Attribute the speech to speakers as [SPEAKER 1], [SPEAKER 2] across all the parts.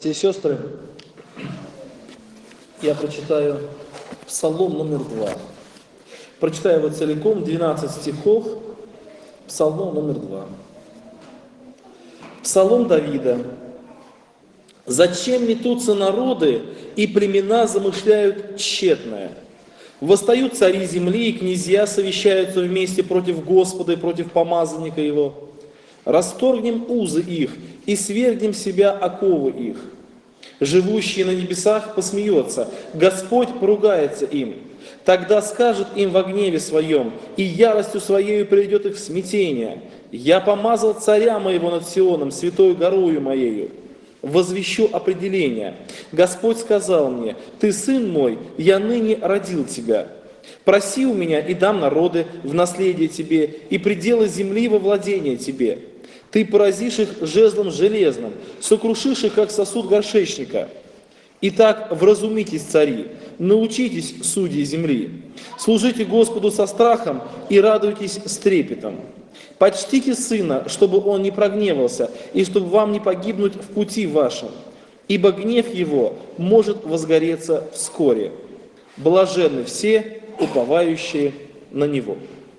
[SPEAKER 1] И сестры, я прочитаю Псалом номер 2. Прочитаю его целиком, 12 стихов, Псалом номер 2. Псалом Давида. «Зачем метутся народы, и племена замышляют тщетное? Восстают цари земли, и князья совещаются вместе против Господа и против помазанника его. Расторгнем узы их, и свергнем с себя оковы их. Живущий на небесах посмеется, Господь поругается им. Тогда скажет им во гневе своем, и яростью своею приведет их в смятение. Я помазал царя моего над Сионом, святой горою моею. Возвещу определение. Господь сказал мне: ты сын мой, я ныне родил тебя. Проси у меня, и дам народы в наследие тебе, и пределы земли во владение тебе. Ты поразишь их жезлом железным, сокрушишь их, как сосуд горшечника. Итак, вразумитесь, цари, научитесь, судьи земли. Служите Господу со страхом и радуйтесь с трепетом. Почтите сына, чтобы он не прогневался, и чтобы вам не погибнуть в пути вашем, ибо гнев его может возгореться вскоре. Блаженны все, уповающие на него».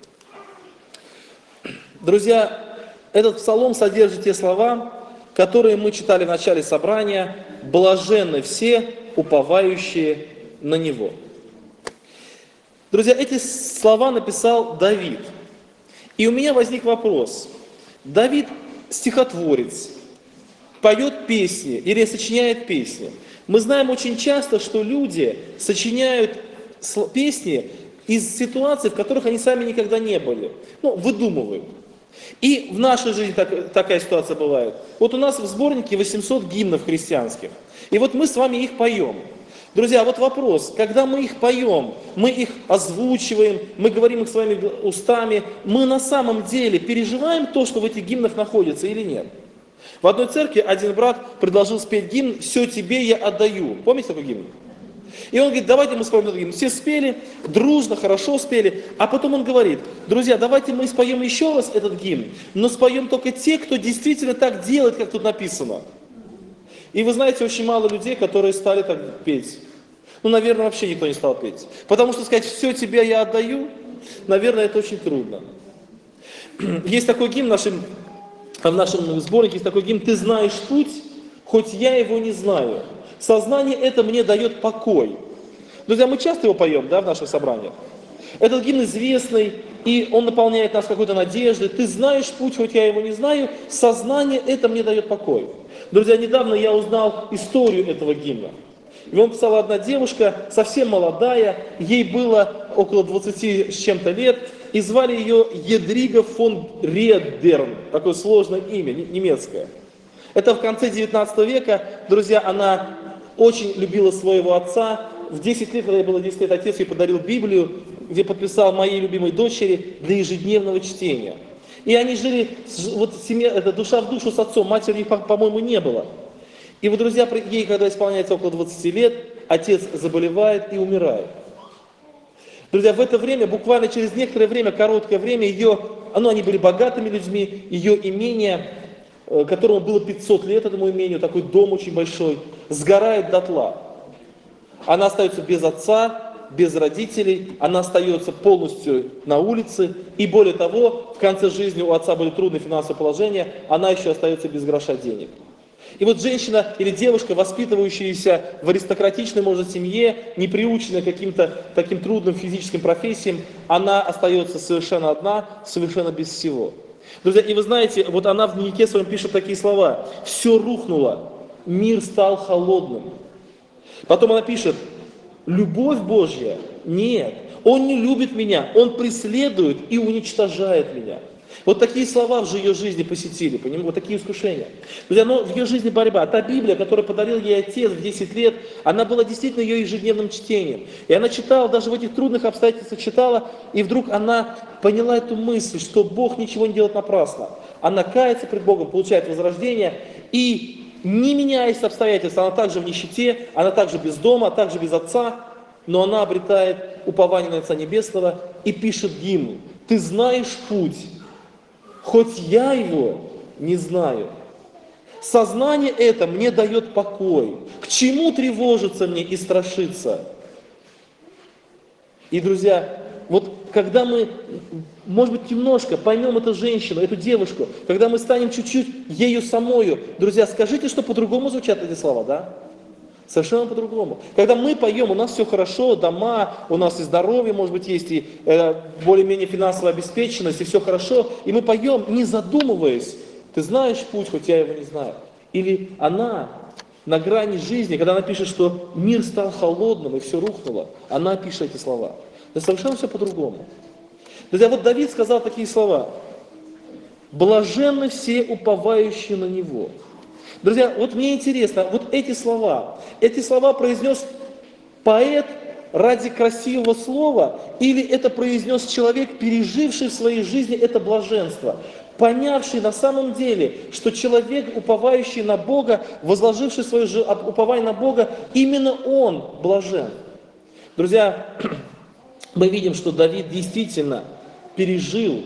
[SPEAKER 1] Друзья, этот псалом содержит те слова, которые мы читали в начале собрания: «Блаженны все, уповающие на него». Друзья, эти слова написал Давид. И у меня возник вопрос. Давид стихотворец, поет песни или сочиняет песни. Мы знаем очень часто, что люди сочиняют песни из ситуаций, в которых они сами никогда не были. Выдумывают. И в нашей жизни такая ситуация бывает. Вот у нас в сборнике 800 гимнов христианских. И вот мы с вами их поем. Друзья, вот вопрос, когда мы их поем, мы их озвучиваем, мы говорим их своими устами, мы на самом деле переживаем то, что в этих гимнах находится, или нет? В одной церкви один брат предложил спеть гимн «Все тебе я отдаю». Помните такой гимн? И он говорит: давайте мы споем этот гимн. Все спели, дружно, хорошо спели. А потом он говорит: друзья, давайте мы споем еще раз этот гимн, но споем только те, кто действительно так делает, как тут написано. И вы знаете, очень мало людей, которые стали так петь. Наверное, вообще никто не стал петь. Потому что сказать «все тебе я отдаю», наверное, это очень трудно. Есть такой гимн в нашем сборнике, есть такой гимн «Ты знаешь путь, хоть я его не знаю. Сознание это мне дает покой». Друзья, мы часто его поем, в наших собраниях. Этот гимн известный, и он наполняет нас какой-то надеждой. «Ты знаешь путь, хоть я его не знаю, сознание это мне дает покой». Друзья, недавно я узнал историю этого гимна. Его написала одна девушка, совсем молодая, ей было около 20 с чем-то лет, и звали ее Едрига фон Редерн, такое сложное имя, немецкое. Это в конце 19 века, друзья, она очень любила своего отца. В 10 лет, когда ей было 10 лет, отец ей подарил Библию, где подписал моей любимой дочери для ежедневного чтения. И они жили, семья, это душа в душу с отцом, матери, по-моему, не было. И вот, друзья, ей, когда исполняется около 20 лет, отец заболевает и умирает. Друзья, в это время, буквально через некоторое время, короткое время, они были богатыми людьми, ее имение, которому было 500 лет, этому имению, такой дом очень большой, сгорает дотла. Она остается без отца, без родителей, она остается полностью на улице, и более того, в конце жизни у отца были трудные финансовые положения, она еще остается без гроша денег. И вот женщина или девушка, воспитывающаяся в аристократичной, может, семье, не приученная к каким-то таким трудным физическим профессиям, она остается совершенно одна, совершенно без всего. Друзья, и вы знаете, вот она в дневнике своем пишет такие слова: «Все рухнуло, мир стал холодным». Потом она пишет: «Любовь Божья нет, Он не любит меня, Он преследует и уничтожает меня». Вот такие слова в ее жизни посетили, вот такие искушения. Друзья, но в ее жизни борьба. Та Библия, которую подарил ей отец в 10 лет, она была действительно ее ежедневным чтением. И она читала, даже в этих трудных обстоятельствах читала, и вдруг она поняла эту мысль, что Бог ничего не делает напрасно. Она кается пред Богом, получает возрождение, и не меняясь обстоятельств, она также в нищете, она также без дома, также без отца, но она обретает упование на Отца Небесного и пишет гимн: «Ты знаешь путь, хоть я его не знаю. Сознание это мне дает покой. К чему тревожиться мне и страшиться? И, друзья, вот когда мы, может быть, немножко поймем эту женщину, эту девушку, когда мы станем чуть-чуть ею самою, друзья, скажите, что по-другому звучат эти слова, да? Совершенно по-другому. Когда мы поем, у нас все хорошо, дома, у нас и здоровье, может быть, есть, и более-менее финансовая обеспеченность, и все хорошо, и мы поем, не задумываясь, ты знаешь путь, хоть я его не знаю. Или она на грани жизни, когда она пишет, что мир стал холодным и все рухнуло, она пишет эти слова. Это совершенно все по-другому. Друзья, вот Давид сказал такие слова. Блаженны все уповающие на Него. Друзья, вот мне интересно, вот эти слова произнес поэт ради красивого слова, или это произнес человек, переживший в своей жизни это блаженство, понявший на самом деле, что человек, уповающий на Бога, возложивший свое упование на Бога, именно он блажен. Друзья, мы видим, что Давид действительно пережил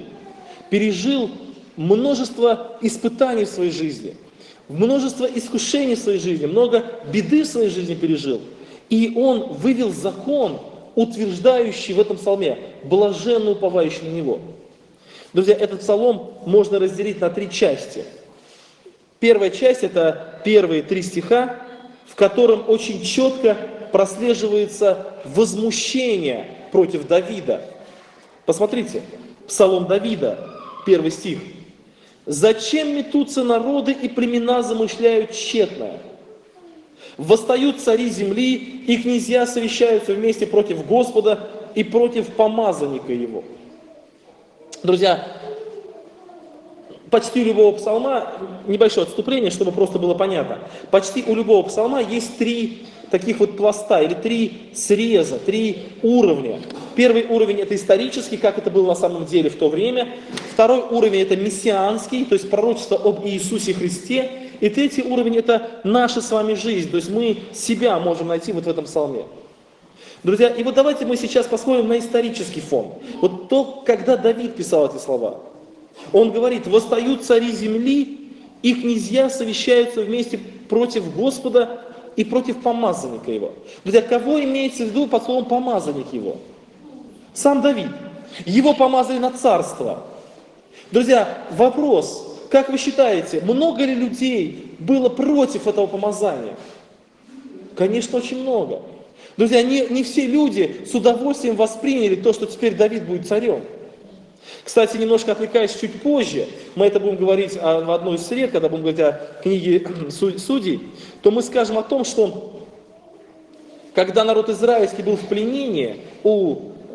[SPEAKER 1] множество испытаний в своей жизни, множество искушений в своей жизни, много беды в своей жизни пережил. И он вывел закон, утверждающий в этом псалме блаженную уповающий на Него. Друзья, этот псалом можно разделить на 3 части. Первая часть – это первые 3 стиха, в котором очень четко прослеживается возмущение против Давида. Посмотрите, псалом Давида, 1 стих. «Зачем метутся народы и племена замышляют тщетное? Восстают цари земли, и князья совещаются вместе против Господа и против помазанника Его». Друзья, почти у любого псалма, небольшое отступление, чтобы просто было понятно, почти у любого псалма есть 3 таких вот пласта, или 3 среза, 3 уровня. Первый уровень – это исторический, как это было на самом деле в то время. Второй уровень – это мессианский, то есть пророчество об Иисусе Христе. И третий уровень – это наша с вами жизнь, то есть мы себя можем найти вот в этом псалме. Друзья, и вот давайте мы сейчас посмотрим на исторический фон. Вот то, когда Давид писал эти слова. Он говорит: «Восстают цари земли, и князья совещаются вместе против Господа и против помазанника Его». Друзья, кого имеется в виду под словом «помазанник Его»? Сам Давид. Его помазали на царство. Друзья, вопрос, как вы считаете, много ли людей было против этого помазания? Конечно, очень много. Друзья, не все люди с удовольствием восприняли то, что теперь Давид будет царем. Кстати, немножко отвлекаясь чуть позже, мы это будем говорить в одной из сред, когда будем говорить о книге Судей, то мы скажем о том, что когда народ израильский был в пленении у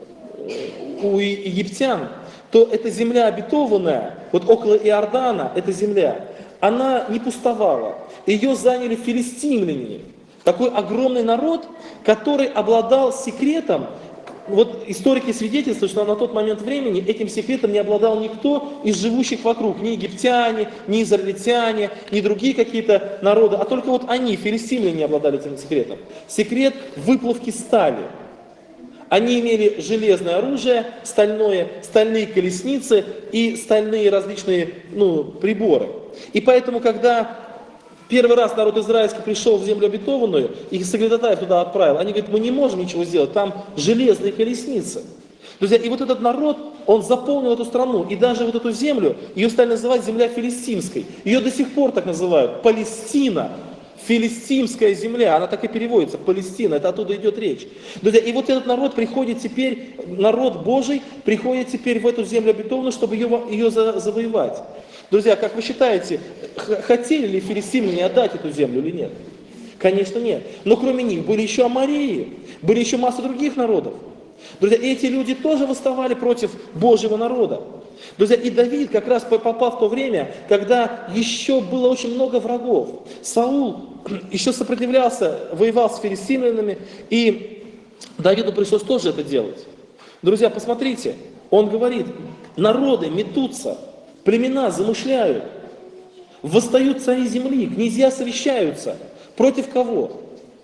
[SPEAKER 1] египтян, то эта земля обетованная, вот около Иордана, эта земля, она не пустовала. Ее заняли филистимляне. Такой огромный народ, который обладал секретом. Вот историки свидетельствуют, что на тот момент времени этим секретом не обладал никто из живущих вокруг. Ни египтяне, ни израильтяне, ни другие какие-то народы. А только вот они, филистимляне, обладали этим секретом. Секрет выплавки стали. Они имели железное оружие, стальные колесницы и стальные различные приборы. И поэтому, когда первый раз народ израильский пришел в землю обетованную, их соглядатаев туда отправил, они говорят: мы не можем ничего сделать, там железные колесницы. Друзья, и вот этот народ, он заполнил эту страну, и даже вот эту землю, ее стали называть земля филистимской. Ее до сих пор так называют, Палестина. Филистимская земля, она так и переводится, Палестина, это оттуда идет речь. Друзья, и вот этот народ приходит теперь, народ Божий, приходит теперь в эту землю обетованную, чтобы ее завоевать. Друзья, как вы считаете, хотели ли филистимляне отдать эту землю или нет? Конечно, нет. Но кроме них были еще аморреи, были еще масса других народов. Друзья, и эти люди тоже восставали против Божьего народа. Друзья, и Давид как раз попал в то время, когда еще было очень много врагов. Саул еще сопротивлялся, воевал с филистимлянами, и Давиду пришлось тоже это делать. Друзья, посмотрите, он говорит: народы метутся, племена замышляют, восстают цари земли, князья совещаются. Против кого?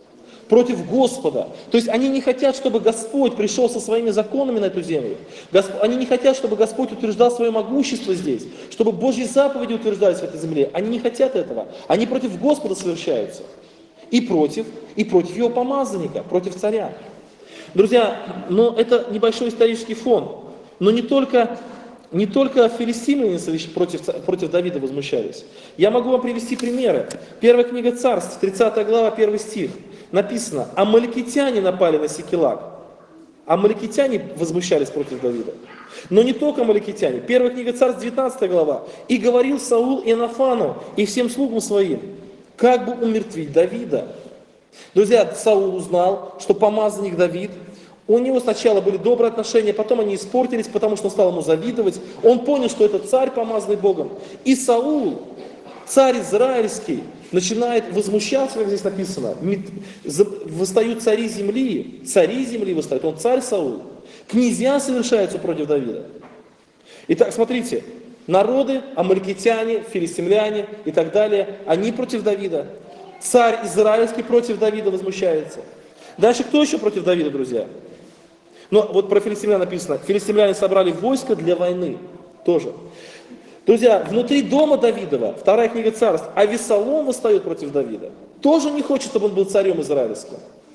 [SPEAKER 1] против Господа. То есть они не хотят, чтобы Господь пришел со своими законами на эту землю. Они не хотят, чтобы Господь утверждал свое могущество здесь, чтобы Божьи заповеди утверждались в этой земле. Они не хотят этого. Они против Господа совершаются. И против его помазанника, против царя. Друзья, но это небольшой исторический фон. Но не только филистимляне против Давида возмущались. Я могу вам привести примеры. Первая книга Царств, 30 глава, 1 стих. Написано: амаликитяне напали на Сикелаг. Амаликитяне возмущались против Давида. Но не только амаликитяне. Первая книга Царств, 19 глава. И говорил Саул Иоаннафану и всем слугам своим, как бы умертвить Давида. Друзья, Саул узнал, что помазанник Давид, у него сначала были добрые отношения, потом они испортились, потому что он стал ему завидовать. Он понял, что это царь, помазанный Богом. И Саул, царь израильский, начинает возмущаться, как здесь написано. Восстают цари земли восстают. Он царь Саул. Князья совершаются против Давида. Итак, смотрите, народы, амаликитяне, филистимляне и так далее, они против Давида. Царь израильский против Давида возмущается. Дальше кто еще против Давида, друзья? Ну, вот про филистимлян написано: филистимляне собрали войско для войны. Тоже. Друзья, внутри дома Давидова, 2 книга Царств, Авессалом восстает против Давида. Тоже не хочет, чтобы он был царем израильским.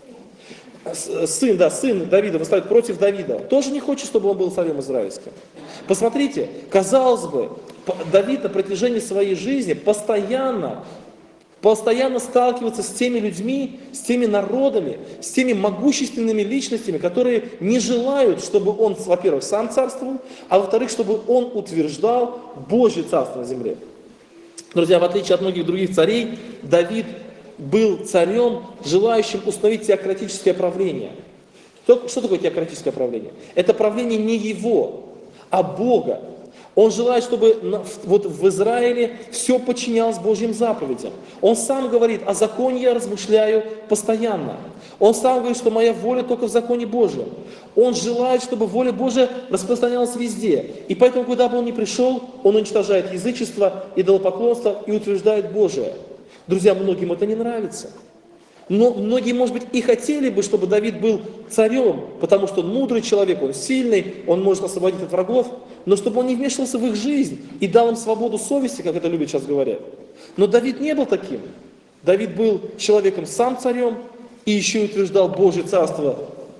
[SPEAKER 1] Сын Давида восстает против Давида. Тоже не хочет, чтобы он был царем израильским. Посмотрите, казалось бы, Давид на протяжении своей жизни постоянно сталкиваться с теми людьми, с теми народами, с теми могущественными личностями, которые не желают, чтобы он, во-первых, сам царствовал, а во-вторых, чтобы он утверждал Божье царство на земле. Друзья, в отличие от многих других царей, Давид был царем, желающим установить теократическое правление. Что такое теократическое правление? Это правление не его, а Бога. Он желает, чтобы вот в Израиле все подчинялось Божьим заповедям. Он сам говорит: о законе я размышляю постоянно. Он сам говорит, что моя воля только в законе Божьем. Он желает, чтобы воля Божья распространялась везде. И поэтому, куда бы он ни пришел, он уничтожает язычество, идолопоклонство и утверждает Божие. Друзья, многим это не нравится. Но многие, может быть, и хотели бы, чтобы Давид был царем, потому что он мудрый человек, он сильный, он может освободить от врагов, но чтобы он не вмешивался в их жизнь и дал им свободу совести, как это любят сейчас говорят. Но Давид не был таким. Давид был человеком сам царем и еще и утверждал Божье царство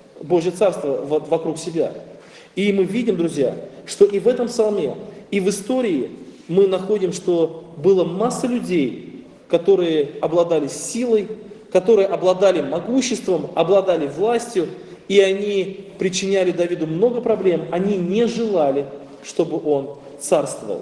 [SPEAKER 1] вокруг себя. И мы видим, друзья, что и в этом псалме, и в истории мы находим, что было масса людей, которые обладали силой, которые обладали могуществом, обладали властью, и они причиняли Давиду много проблем. Они не желали, чтобы он царствовал.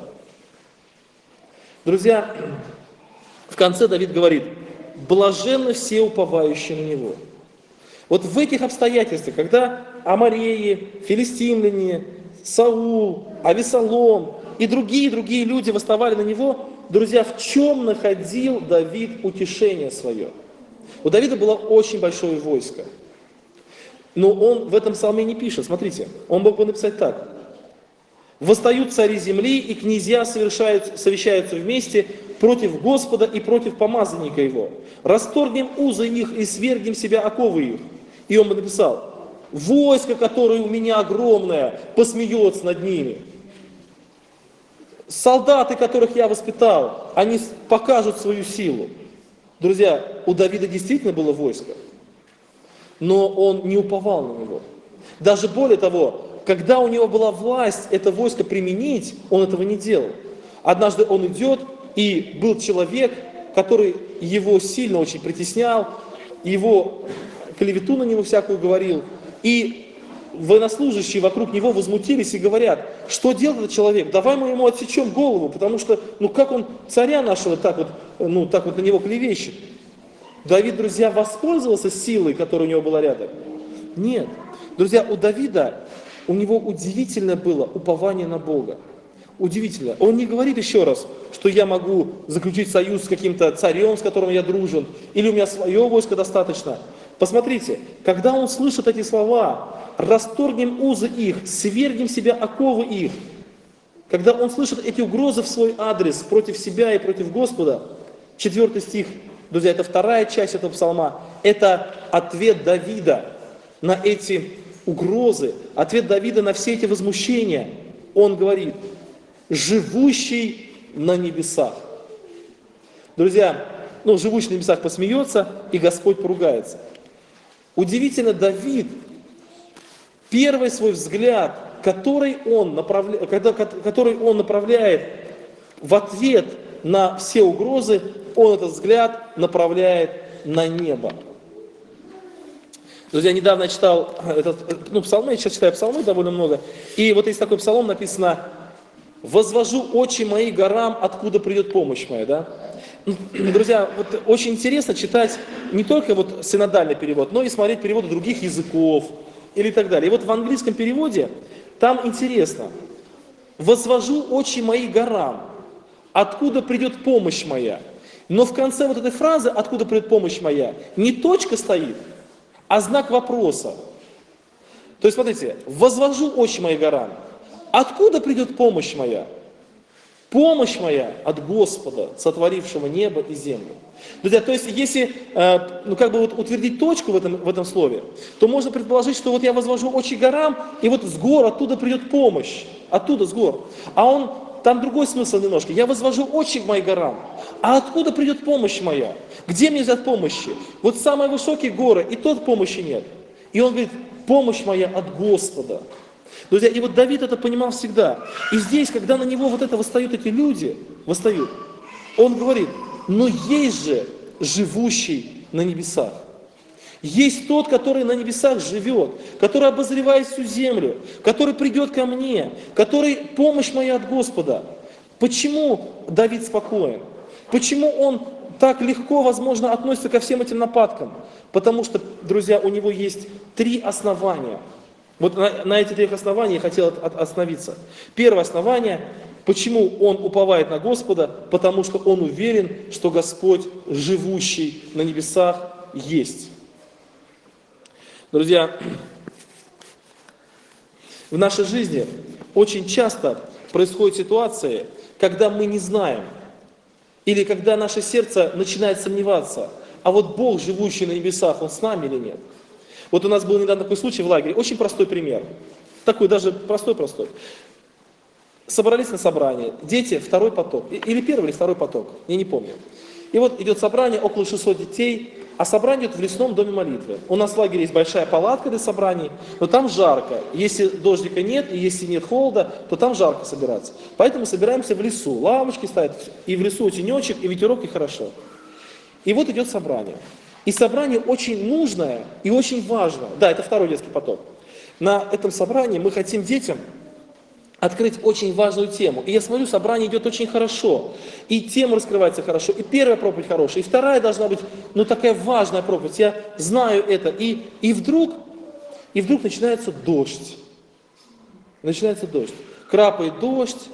[SPEAKER 1] Друзья, в конце Давид говорит: блаженны все уповающие на него. Вот в этих обстоятельствах, когда амореи, филистимляне, Саул, Авессалом и другие люди восставали на него, друзья, в чем находил Давид утешение свое? У Давида было очень большое войско. Но он в этом псалме не пишет. Смотрите, он мог бы написать так: восстают цари земли, и князья совещаются вместе против Господа и против помазанника его. Расторгнем узы их и свергнем себя оковы их. И он бы написал: войско, которое у меня огромное, посмеется над ними. Солдаты, которых я воспитал, они покажут свою силу. Друзья, у Давида действительно было войско, но он не уповал на него. Даже более того, когда у него была власть это войско применить, он этого не делал. Однажды он идет, и был человек, который его сильно очень притеснял, его клевету на него всякую говорил, и военнослужащие вокруг него возмутились и говорят: что делает этот человек? Давай мы ему отсечем голову, потому что, как он царя нашего так вот на него клевещет. Давид, друзья, воспользовался силой, которая у него была рядом? Нет. Друзья, у него удивительное было упование на Бога. Удивительно. Он не говорит еще раз, что я могу заключить союз с каким-то царем, с которым я дружен, или у меня свое войско достаточно. Посмотрите, когда он слышит эти слова: расторгнем узы их, свергнем себя оковы их, когда он слышит эти угрозы в свой адрес против себя и против Господа, 4 стих, друзья, это вторая часть этого псалма, это ответ Давида на эти угрозы, ответ Давида на все эти возмущения. Он говорит: живущий на небесах. Друзья, живущий на небесах посмеется, и Господь поругается. Удивительно, Давид, первый свой взгляд, который он направляет в ответ на все угрозы, он этот взгляд направляет на небо. Друзья, недавно я читал псалмы, я сейчас читаю псалмы довольно много, и вот есть такой псалом, написано: «Возвожу очи мои горам, откуда придет помощь моя». Да? Друзья, вот очень интересно читать не только синодальный перевод, но и смотреть переводы других языков или так далее. И вот в английском переводе там интересно: «Возвожу очи мои горам, откуда придет помощь моя». Но в конце этой фразы «откуда придет помощь моя» не точка стоит, а знак вопроса. То есть, смотрите, «возвожу очи мои горам». Откуда придет помощь моя? Помощь моя от Господа, сотворившего небо и землю. Друзья, то есть, если утвердить точку в этом слове, то можно предположить, что я возвожу очи горам, и с гор оттуда придет помощь. Оттуда, с гор. Там другой смысл немножко. Я возвожу очи к моим горам. А откуда придет помощь моя? Где мне взять помощи? Самые высокие горы, и тут помощи нет. И он говорит: помощь моя от Господа. Друзья, и Давид это понимал всегда. И здесь, когда на него восстают эти люди, он говорит: но есть же живущий на небесах. Есть тот, который на небесах живет, который обозревает всю землю, который придет ко мне, который помощь моя от Господа. Почему Давид спокоен? Почему он так легко, возможно, относится ко всем этим нападкам? Потому что, друзья, у него есть 3 основания. На этих 3 основаниях я хотел остановиться. Первое основание: почему он уповает на Господа? Потому что он уверен, что Господь, живущий на небесах, есть. Друзья, в нашей жизни очень часто происходят ситуации, когда мы не знаем, или когда наше сердце начинает сомневаться, а Бог, живущий на небесах, Он с нами или нет? У нас был недавно такой случай в лагере, очень простой пример, такой даже простой. Собрались на собрание, дети, 2-й поток, или 1-й, или 2-й поток, я не помню. И идет собрание, около 600 детей, а собрание идет в лесном доме молитвы. У нас в лагере есть большая палатка для собраний, но там жарко. Если дождика нет, и если нет холода, то там жарко собираться. Поэтому собираемся в лесу, лавочки стоят, и в лесу тенечек, и ветерок, и хорошо. И идет собрание. И собрание очень нужное и очень важное. Да, это 2-й детский поток. На этом собрании мы хотим детям открыть очень важную тему. И я смотрю, собрание идет очень хорошо. И тема раскрывается хорошо, и 1-я проповедь хорошая, и 2-я должна быть, такая важная проповедь. Я знаю это. И вдруг начинается дождь. Начинается дождь. Крапает дождь,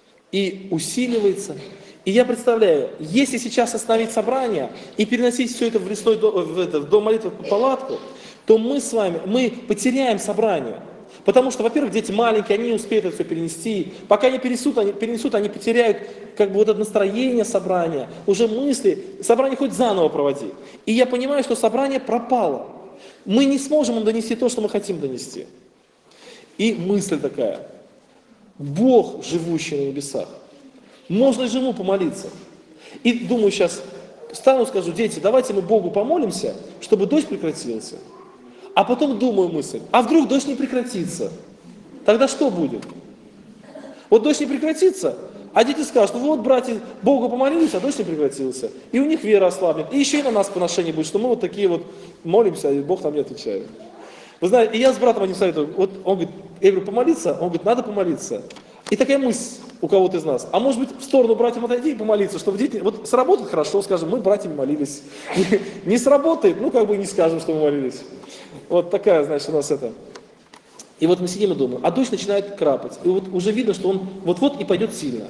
[SPEAKER 1] и усиливается. И я представляю, если сейчас остановить собрание и переносить все это в лесной в дом молитвы, в палатку, то мы с вами, потеряем собрание. Потому что, во-первых, дети маленькие, они не успеют это все перенести. Пока они перенесут, они потеряют это настроение собрания, уже мысли. Собрание хоть заново проводи. И я понимаю, что собрание пропало. Мы не сможем им донести то, что мы хотим донести. И мысль такая: Бог, живущий на небесах. Можно же Ему помолиться. И думаю, сейчас встану, скажу: дети, давайте мы Богу помолимся, чтобы дождь прекратился. А потом думаю мысль: а вдруг дождь не прекратится? Тогда что будет? Дождь не прекратится, а дети скажут: братья, Богу помолились, а дождь не прекратился. И у них вера ослабнет. И еще и на нас поношение будет, что мы такие молимся, и Бог нам не отвечает. Вы знаете, и я с братом одним советую. Он говорит: я говорю, помолиться? Он говорит: надо помолиться. И такая мысль у кого-то из нас: а может быть, в сторону братьям отойти и помолиться, чтобы дети... сработает хорошо, скажем, мы братьями молились. Не сработает, не скажем, что мы молились. Такая, у нас это. И мы сидим и думаем, а дождь начинает крапать. И уже видно, что он вот-вот и пойдет сильно.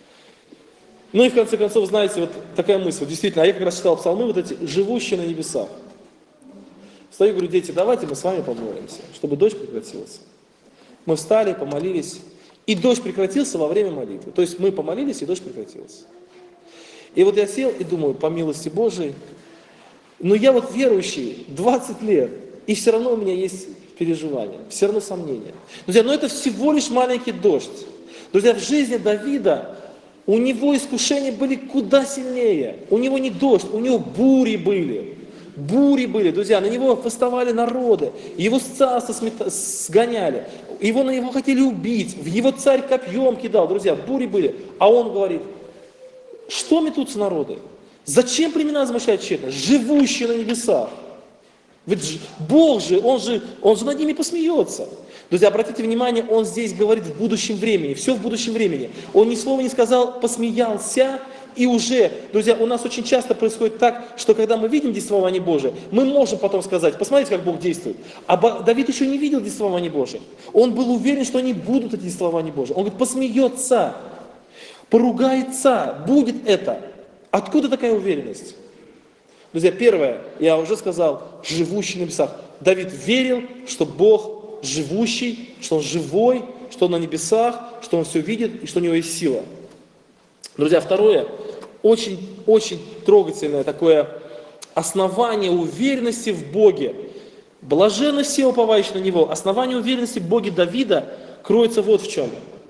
[SPEAKER 1] И в конце концов, знаете, такая мысль, действительно, а я как раз читал псалмы эти, живущие на небесах. Стою и говорю: дети, давайте мы с вами помолимся, чтобы дождь прекратился. Мы встали, помолились, и дождь прекратился во время молитвы. То есть мы помолились, и дождь прекратился. И я сел и думаю, по милости Божией, Но я вот верующий 20 лет, и все равно у меня есть переживания, все равно сомнения. Друзья, но это всего лишь маленький дождь. Друзья, в жизни Давида у него искушения были куда сильнее. У него не дождь, у него бури были. Бури были, друзья, на него восставали народы, его с царства сгоняли, на него хотели убить, в его царь копьем кидал, друзья, бури были. А он говорит, что метутся народы? Зачем племена замышляют тщетно? Живущие на небесах. Ведь Бог же, он же над ними посмеется. Друзья, обратите внимание, он здесь говорит в будущем времени, все в будущем времени. Он ни слова не сказал, посмеялся, и уже, друзья, у нас очень часто происходит так, что когда мы видим действование Божие, мы можем потом сказать, посмотрите, как Бог действует. А Давид еще не видел действование Божие. Он был уверен, что они будут эти действования Божие. Он говорит, посмеется, поругается, будет это. Откуда такая уверенность? Друзья, первое, я уже сказал, живущий на небесах. Давид верил, что Бог живущий, что Он живой, что Он на небесах, что Он все видит и что у Него есть сила. Друзья, второе, очень трогательное такое основание уверенности в Боге. Блаженны все уповающие на Него. Основание уверенности в Боге Давида кроется вот в чем.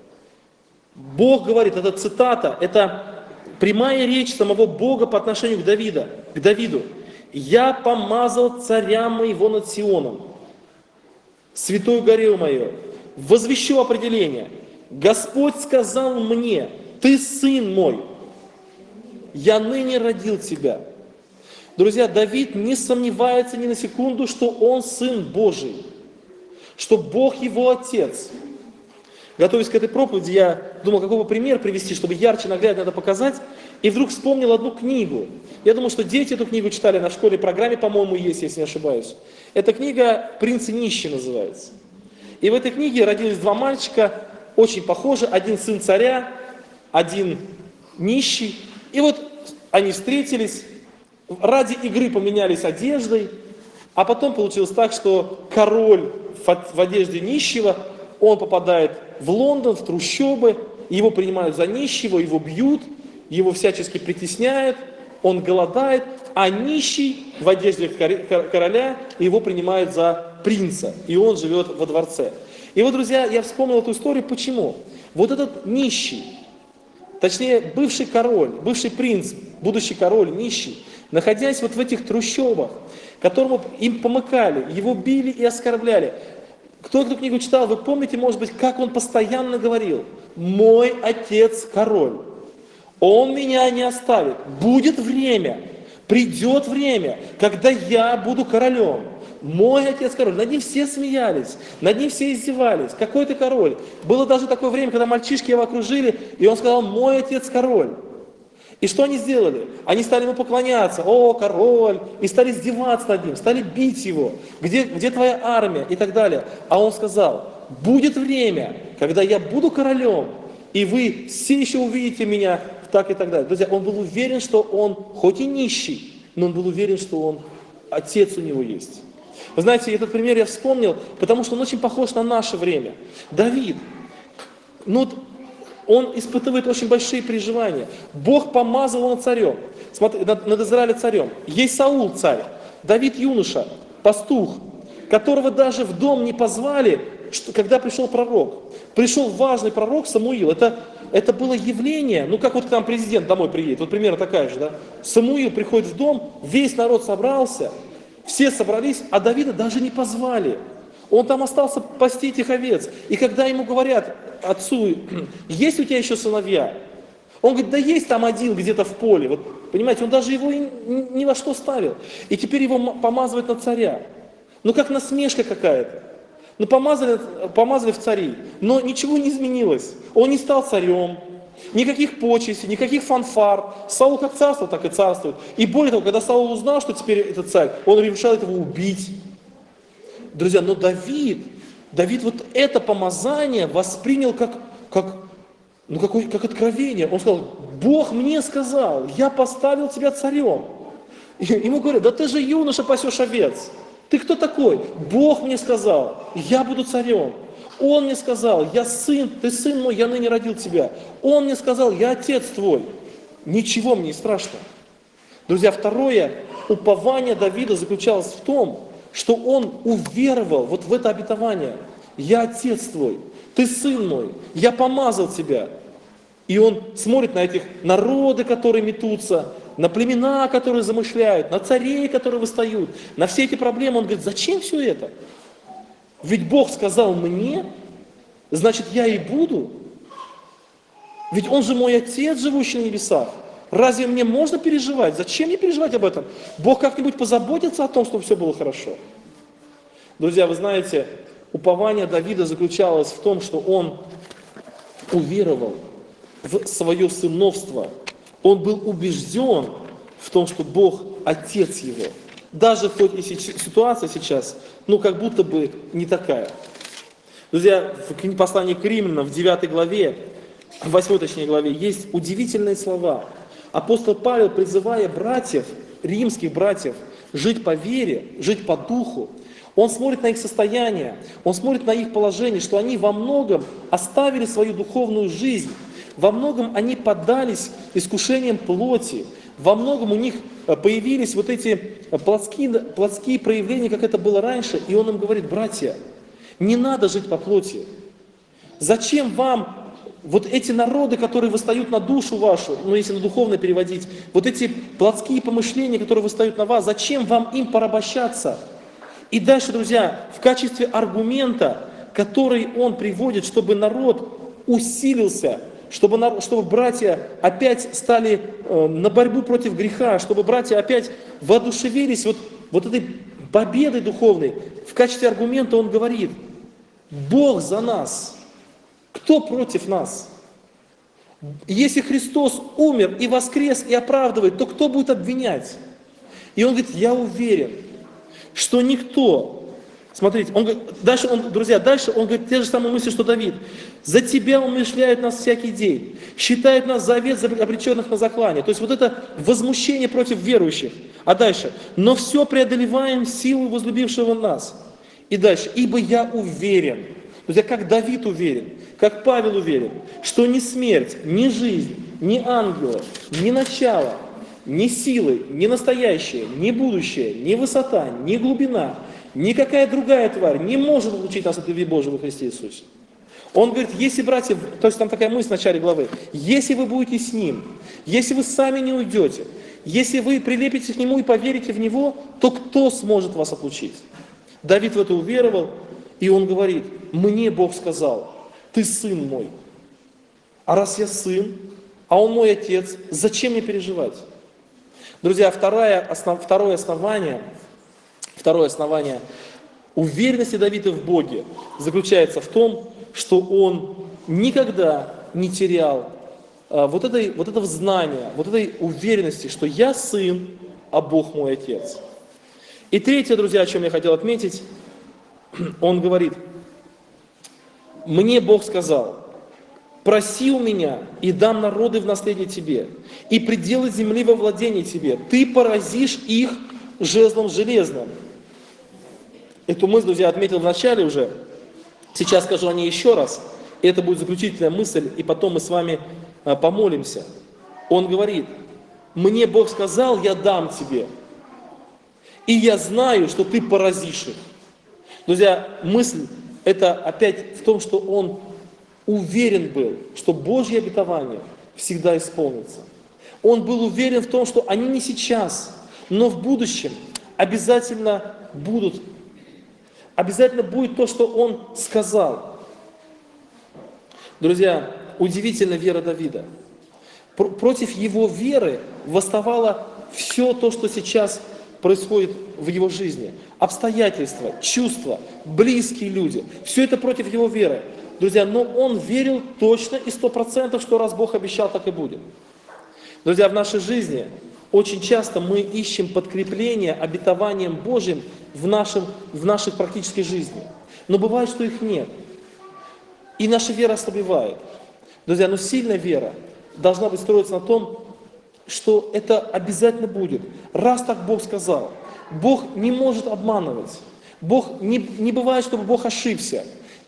[SPEAKER 1] Бог говорит, это цитата, это прямая речь самого Бога по отношению к Давиду. «Я помазал царя моего над Сионом, святой горе мое, возвещу определение. Господь сказал мне, ты сын мой, я ныне родил тебя». Друзья, Давид не сомневается ни на секунду, что он сын Божий, что Бог его отец. Готовясь к этой проповеди, я думал, какой бы пример привести, чтобы ярче, наглядно это показать, и вдруг вспомнил одну книгу. Я думаю, что дети эту книгу читали на школьной программе, по-моему, есть, если не ошибаюсь. Эта книга «Принц и нищий» называется. И в этой книге родились два мальчика, очень похожи, один сын царя, один нищий. И вот они встретились, ради игры поменялись одеждой, а потом получилось так, что король в одежде нищего, он попадает в Лондон, в трущобы, его принимают за нищего, его бьют, его всячески притесняют, он голодает, а нищий в одежде короля его принимают за принца, и он живет во дворце. И вот, друзья, я вспомнил эту историю, почему? Вот этот нищий, точнее, бывший король, бывший принц, будущий король, нищий, находясь вот в этих трущобах, которому им помыкали, его били и оскорбляли. Кто эту книгу читал, вы помните, может быть, как он постоянно говорил: «Мой отец король, он меня не оставит, будет время, придет время, когда я буду королем». Мой отец король. Над ним все смеялись, над ним все издевались. Какой ты король? Было даже такое время, когда мальчишки его окружили, и он сказал: «Мой отец король». И что они сделали? Они стали ему поклоняться: «О, король!» И стали издеваться над ним, стали бить его. Где твоя армия? И так далее. А он сказал: «Будет время, когда я буду королем, и вы все еще увидите меня так и так далее». Друзья, он был уверен, что он хоть и нищий, но он был уверен, что он отец у него есть. Вы знаете, этот пример я вспомнил, потому что он очень похож на наше время. Давид, он испытывает очень большие переживания. Бог помазал его царем, над Израилем царем. Есть Саул царь, Давид юноша, пастух, которого даже в дом не позвали, когда пришел пророк. Пришел важный пророк Самуил. Это было явление, как вот к нам президент домой приедет, вот примерно такая же, да? Самуил приходит в дом, весь народ собрался, все собрались, а Давида даже не позвали. Он там остался пасти этих овец. И когда ему говорят, отцу: «Есть у тебя еще сыновья?» Он говорит: «Да есть там один где-то в поле». Вот, понимаете, он даже его ни во что ставил. И теперь его помазывают на царя. Как насмешка какая-то. Помазали в цари, но ничего не изменилось. Он не стал царем, никаких почестей, никаких фанфар. Саул как царство, так и царствует. И более того, когда Саул узнал, что теперь это царь, он решает его убить. Друзья, но Давид вот это помазание воспринял как откровение. Он сказал: «Бог мне сказал, я поставил тебя царем». Ему говорят: «Да ты же юноша, пасешь овец. Ты кто такой?» «Бог мне сказал, я буду царем. Он мне сказал: я сын, ты сын мой, я ныне родил тебя. Он мне сказал: я отец твой». Ничего мне не страшно. Друзья, второе, упование Давида заключалось в том, что он уверовал вот в это обетование. Я отец твой, ты сын мой, я помазал тебя. И он смотрит на этих народы, которые метутся, на племена, которые замышляют, на царей, которые восстают, на все эти проблемы. Он говорит, зачем все это? Ведь Бог сказал мне, значит, я и буду. Ведь Он же мой Отец, живущий на небесах. Разве мне можно переживать? Зачем мне переживать об этом? Бог как-нибудь позаботится о том, чтобы все было хорошо. Друзья, вы знаете, упование Давида заключалось в том, что он уверовал в свое сыновство. Он был убежден в том, что Бог Отец его. Даже хоть и ситуация сейчас, как будто бы не такая. Друзья, в послании к Римлянам, в 9 главе, 8 главе, есть удивительные слова. Апостол Павел, призывая братьев, римских братьев, жить по вере, жить по духу, он смотрит на их состояние, он смотрит на их положение, что они во многом оставили свою духовную жизнь, во многом они поддались искушениям плоти, во многом у них появились вот эти плотские проявления, как это было раньше, и он им говорит, братья, не надо жить по плоти. Зачем вам вот эти народы, которые восстают на душу вашу, если на духовно переводить, вот эти плотские помышления, которые восстают на вас, зачем вам им порабощаться? И дальше, друзья, в качестве аргумента, который он приводит, чтобы народ усилился, чтобы братья опять стали на борьбу против греха, чтобы братья опять воодушевились вот этой победой духовной, в качестве аргумента он говорит, Бог за нас. Кто против нас? Если Христос умер и воскрес и оправдывает, то кто будет обвинять? И он говорит, я уверен, что никто, смотрите, дальше он говорит те же самые мысли, что Давид. За тебя умышляют нас всякий день, считают нас за овец, обреченных на заклание. То есть вот это возмущение против верующих. А дальше, но все преодолеваем силу возлюбившего нас. И дальше, ибо я уверен, друзья, как Давид уверен, как Павел уверен, что ни смерть, ни жизнь, ни ангелы, ни начало, ни силы, ни настоящее, ни будущее, ни высота, ни глубина, никакая другая тварь не может отлучить нас от любви Божьей во Христе Иисусе. Он говорит, если, братья, то есть там такая мысль в начале главы, если вы будете с Ним, если вы сами не уйдете, если вы прилепитесь к Нему и поверите в Него, то кто сможет вас отлучить? Давид в это уверовал, и он говорит, мне Бог сказал, ты сын мой. А раз я сын, а он мой отец, зачем мне переживать? Друзья, второе основание уверенности Давида в Боге заключается в том, что он никогда не терял вот этого знания, вот этой уверенности, что я сын, а Бог мой отец. И третье, друзья, о чем я хотел отметить, он говорит, мне Бог сказал, проси у меня, и дам народы в наследие тебе, и пределы земли во владение тебе, ты поразишь их жезлом железным. Эту мысль, друзья, отметил в начале уже, сейчас скажу о ней еще раз, и это будет заключительная мысль, и потом мы с вами помолимся. Он говорит, мне Бог сказал, я дам тебе, и я знаю, что ты поразишь их. Друзья, мысль это опять в том, что он уверен был, что Божье обетование всегда исполнится. Он был уверен в том, что они не сейчас, но в будущем обязательно будет то, что он сказал. Друзья, удивительна вера Давида. Против его веры восставало все то, что сейчас происходит в его жизни. Обстоятельства, чувства, близкие люди. Все это против его веры. Друзья, но он верил точно и 100%, что раз Бог обещал, так и будет. Друзья, в нашей жизни очень часто мы ищем подкрепление обетованием Божьим в нашей практической жизни. Но бывает, что их нет. И наша вера ослабевает. Друзья, но сильная вера должна быть строиться на том, что это обязательно будет. Раз так Бог сказал. Бог не может обманывать. Не бывает, чтобы Бог ошибся.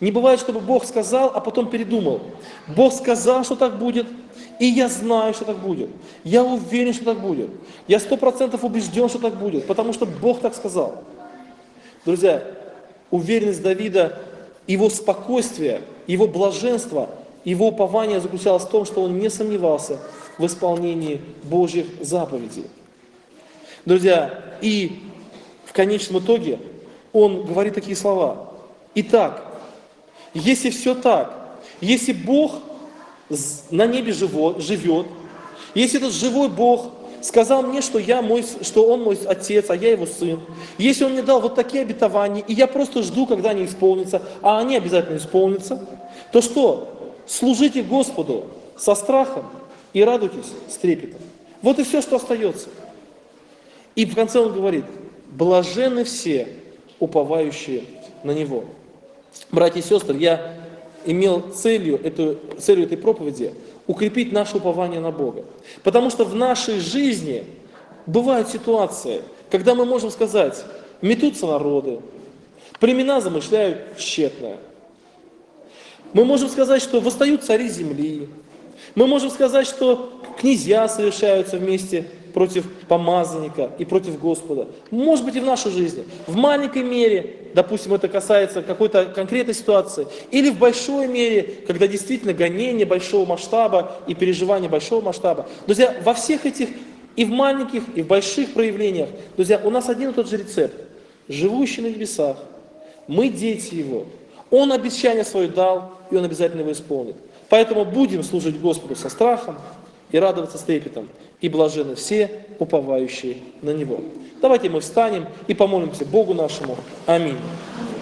[SPEAKER 1] Не бывает, чтобы Бог сказал, а потом передумал. Бог сказал, что так будет, и я знаю, что так будет. Я уверен, что так будет. Я 100% убежден, что так будет, потому что Бог так сказал. Друзья, уверенность Давида, его спокойствие, его блаженство, его упование заключалось в том, что он не сомневался в исполнении Божьих заповедей. Друзья, и в конечном итоге он говорит такие слова. Итак, если все так, если Бог на небе живет, если этот живой Бог сказал мне, что Он мой отец, а я его сын, если Он мне дал вот такие обетования, и я просто жду, когда они исполнятся, а они обязательно исполнятся, то что? Служите Господу со страхом и радуйтесь с трепетом. Вот и все, что остается. И в конце он говорит, блаженны все, уповающие на Него. Братья и сестры, я имел целью этой проповеди укрепить наше упование на Бога. Потому что в нашей жизни бывают ситуации, когда мы можем сказать, метутся народы, племена замышляют тщетное. Мы можем сказать, что восстают цари земли. Мы можем сказать, что князья совершаются вместе против помазанника и против Господа. Может быть и в нашей жизни. В маленькой мере, допустим, это касается какой-то конкретной ситуации, или в большой мере, когда действительно гонение большого масштаба и переживание большого масштаба. Друзья, во всех этих и в маленьких, и в больших проявлениях, друзья, у нас один и тот же рецепт. Живущий на небесах, мы дети Его. Он обещание свое дал, и Он обязательно его исполнит. Поэтому будем служить Господу со страхом и радоваться с трепетом. И блаженны все, уповающие на Него. Давайте мы встанем и помолимся Богу нашему. Аминь.